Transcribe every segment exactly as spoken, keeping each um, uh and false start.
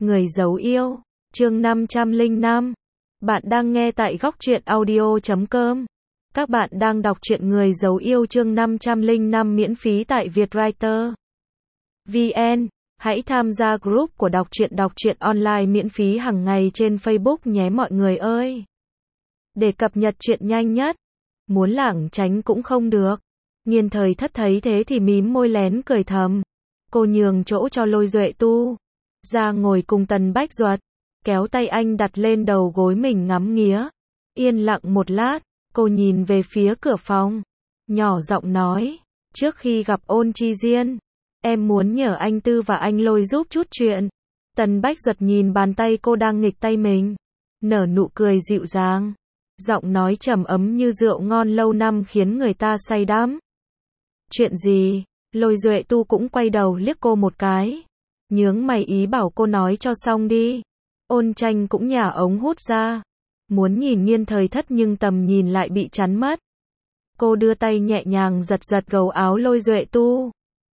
Người giấu yêu, chương năm trăm lẻ năm. Bạn đang nghe tại góc truyện audio chấm com. Các bạn đang đọc truyện Người giấu yêu chương năm trăm lẻ năm miễn phí tại Vietwriter chấm vn. Hãy tham gia group của đọc truyện đọc truyện online miễn phí hàng ngày trên Facebook nhé mọi người ơi. Để cập nhật truyện nhanh nhất. Muốn lảng tránh cũng không được. Nghiên Thời Thất thấy thế thì mím môi lén cười thầm. Cô nhường chỗ cho Lôi Duệ Tu ra ngồi cùng Tần Bách Duật, kéo tay anh đặt lên đầu gối mình ngắm nghía. Yên lặng một lát, cô nhìn về phía cửa phòng, nhỏ giọng nói, trước khi gặp Ôn Chi Diên, em muốn nhờ anh Tư và anh Lôi giúp chút chuyện. Tần Bách Duật nhìn bàn tay cô đang nghịch tay mình, nở nụ cười dịu dàng, giọng nói trầm ấm như rượu ngon lâu năm khiến người ta say đắm. Chuyện gì? Lôi Duệ Tu cũng quay đầu liếc cô một cái, nhướng mày ý bảo cô nói cho xong đi. Ôn Tranh cũng nhả ống hút ra, muốn nhìn Nghiên Thời Thất nhưng tầm nhìn lại bị chắn mất. Cô đưa tay nhẹ nhàng giật giật gấu áo Lôi Duệ Tu.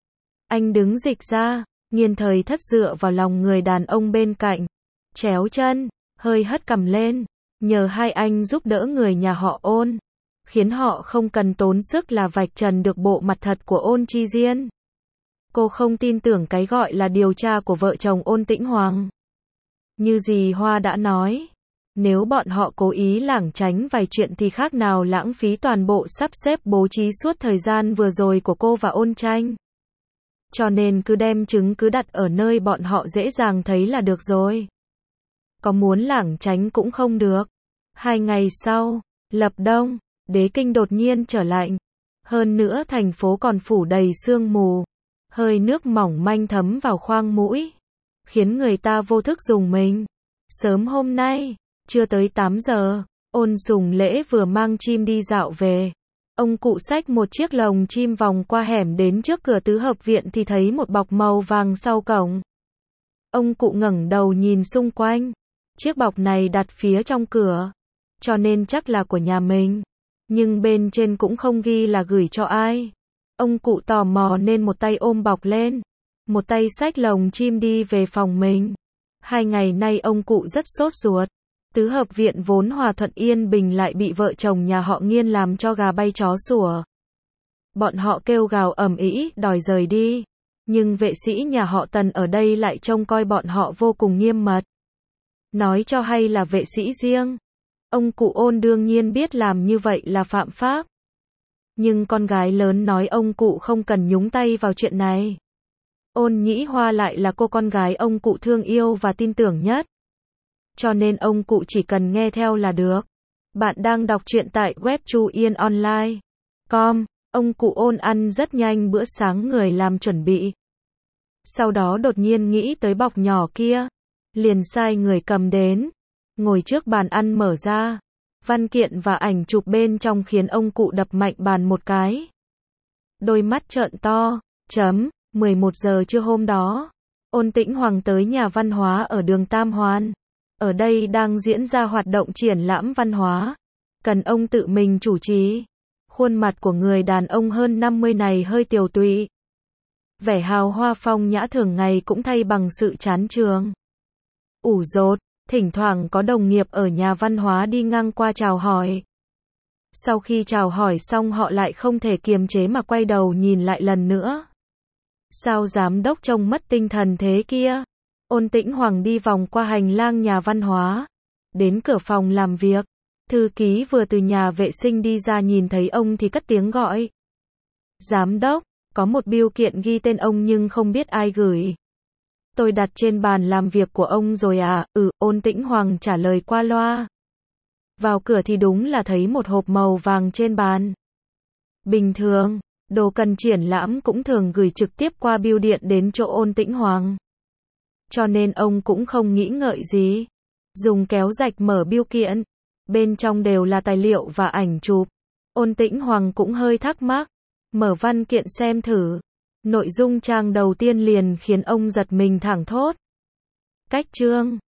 Anh đứng dịch ra. Nghiên Thời Thất dựa vào lòng người đàn ông bên cạnh, chéo chân, hơi hất cằm lên, nhờ hai anh giúp đỡ người nhà họ Ôn, khiến họ không cần tốn sức là vạch trần được bộ mặt thật của Ôn Chi Diên. Cô không tin tưởng cái gọi là điều tra của vợ chồng Ôn Tĩnh Hoàng. Như dì Hoa đã nói, nếu bọn họ cố ý lảng tránh vài chuyện thì khác nào lãng phí toàn bộ sắp xếp bố trí suốt thời gian vừa rồi của cô và Ôn Tranh. Cho nên cứ đem chứng cứ đặt ở nơi bọn họ dễ dàng thấy là được rồi. Có muốn lảng tránh cũng không được. Hai ngày sau, lập đông, Đế Kinh đột nhiên trở lạnh. Hơn nữa thành phố còn phủ đầy sương mù. Hơi nước mỏng manh thấm vào khoang mũi, khiến người ta vô thức rùng mình. Sớm hôm nay, chưa tới tám giờ, Ôn Sùng Lễ vừa mang chim đi dạo về. Ông cụ xách một chiếc lồng chim vòng qua hẻm đến trước cửa tứ hợp viện thì thấy một bọc màu vàng sau cổng. Ông cụ ngẩng đầu nhìn xung quanh. Chiếc bọc này đặt phía trong cửa, cho nên chắc là của nhà mình. Nhưng bên trên cũng không ghi là gửi cho ai. Ông cụ tò mò nên một tay ôm bọc lên, một tay xách lồng chim đi về phòng mình. Hai ngày nay ông cụ rất sốt ruột. Tứ hợp viện vốn hòa thuận yên bình lại bị vợ chồng nhà họ Nghiên làm cho gà bay chó sủa. Bọn họ kêu gào ầm ĩ đòi rời đi. Nhưng vệ sĩ nhà họ Tần ở đây lại trông coi bọn họ vô cùng nghiêm mật. Nói cho hay là vệ sĩ riêng. Ông cụ Ôn đương nhiên biết làm như vậy là phạm pháp. Nhưng con gái lớn nói ông cụ không cần nhúng tay vào chuyện này. Ôn Nhĩ Hoa lại là cô con gái ông cụ thương yêu và tin tưởng nhất. Cho nên ông cụ chỉ cần nghe theo là được. Bạn đang đọc truyện tại web chu yên online chấm com. Ông cụ Ôn ăn rất nhanh bữa sáng người làm chuẩn bị. Sau đó đột nhiên nghĩ tới bọc nhỏ kia. Liền sai người cầm đến. Ngồi trước bàn ăn mở ra. Văn kiện và ảnh chụp bên trong khiến ông cụ đập mạnh bàn một cái. Đôi mắt trợn to. Chấm, mười một giờ trưa hôm đó. Ôn Tĩnh Hoàng tới nhà văn hóa ở đường Tam Hoàn. Ở đây đang diễn ra hoạt động triển lãm văn hóa. Cần ông tự mình chủ trì. Khuôn mặt của người đàn ông hơn năm mươi này hơi tiều tụy. Vẻ hào hoa phong nhã thường ngày cũng thay bằng sự chán chường, ủ rột. Thỉnh thoảng có đồng nghiệp ở nhà văn hóa đi ngang qua chào hỏi. Sau khi chào hỏi xong họ lại không thể kiềm chế mà quay đầu nhìn lại lần nữa. Sao giám đốc trông mất tinh thần thế kia? Ôn Tĩnh Hoàng đi vòng qua hành lang nhà văn hóa, đến cửa phòng làm việc. Thư ký vừa từ nhà vệ sinh đi ra nhìn thấy ông thì cất tiếng gọi. Giám đốc, có một bưu kiện ghi tên ông nhưng không biết ai gửi. Tôi đặt trên bàn làm việc của ông rồi à? Ừ, Ôn Tĩnh Hoàng trả lời qua loa. Vào cửa thì đúng là thấy một hộp màu vàng trên bàn. Bình thường, đồ cần triển lãm cũng thường gửi trực tiếp qua bưu điện đến chỗ Ôn Tĩnh Hoàng. Cho nên ông cũng không nghĩ ngợi gì. Dùng kéo rạch mở bưu kiện. Bên trong đều là tài liệu và ảnh chụp. Ôn Tĩnh Hoàng cũng hơi thắc mắc. Mở văn kiện xem thử. Nội dung trang đầu tiên liền khiến ông giật mình thảng thốt. Cách chương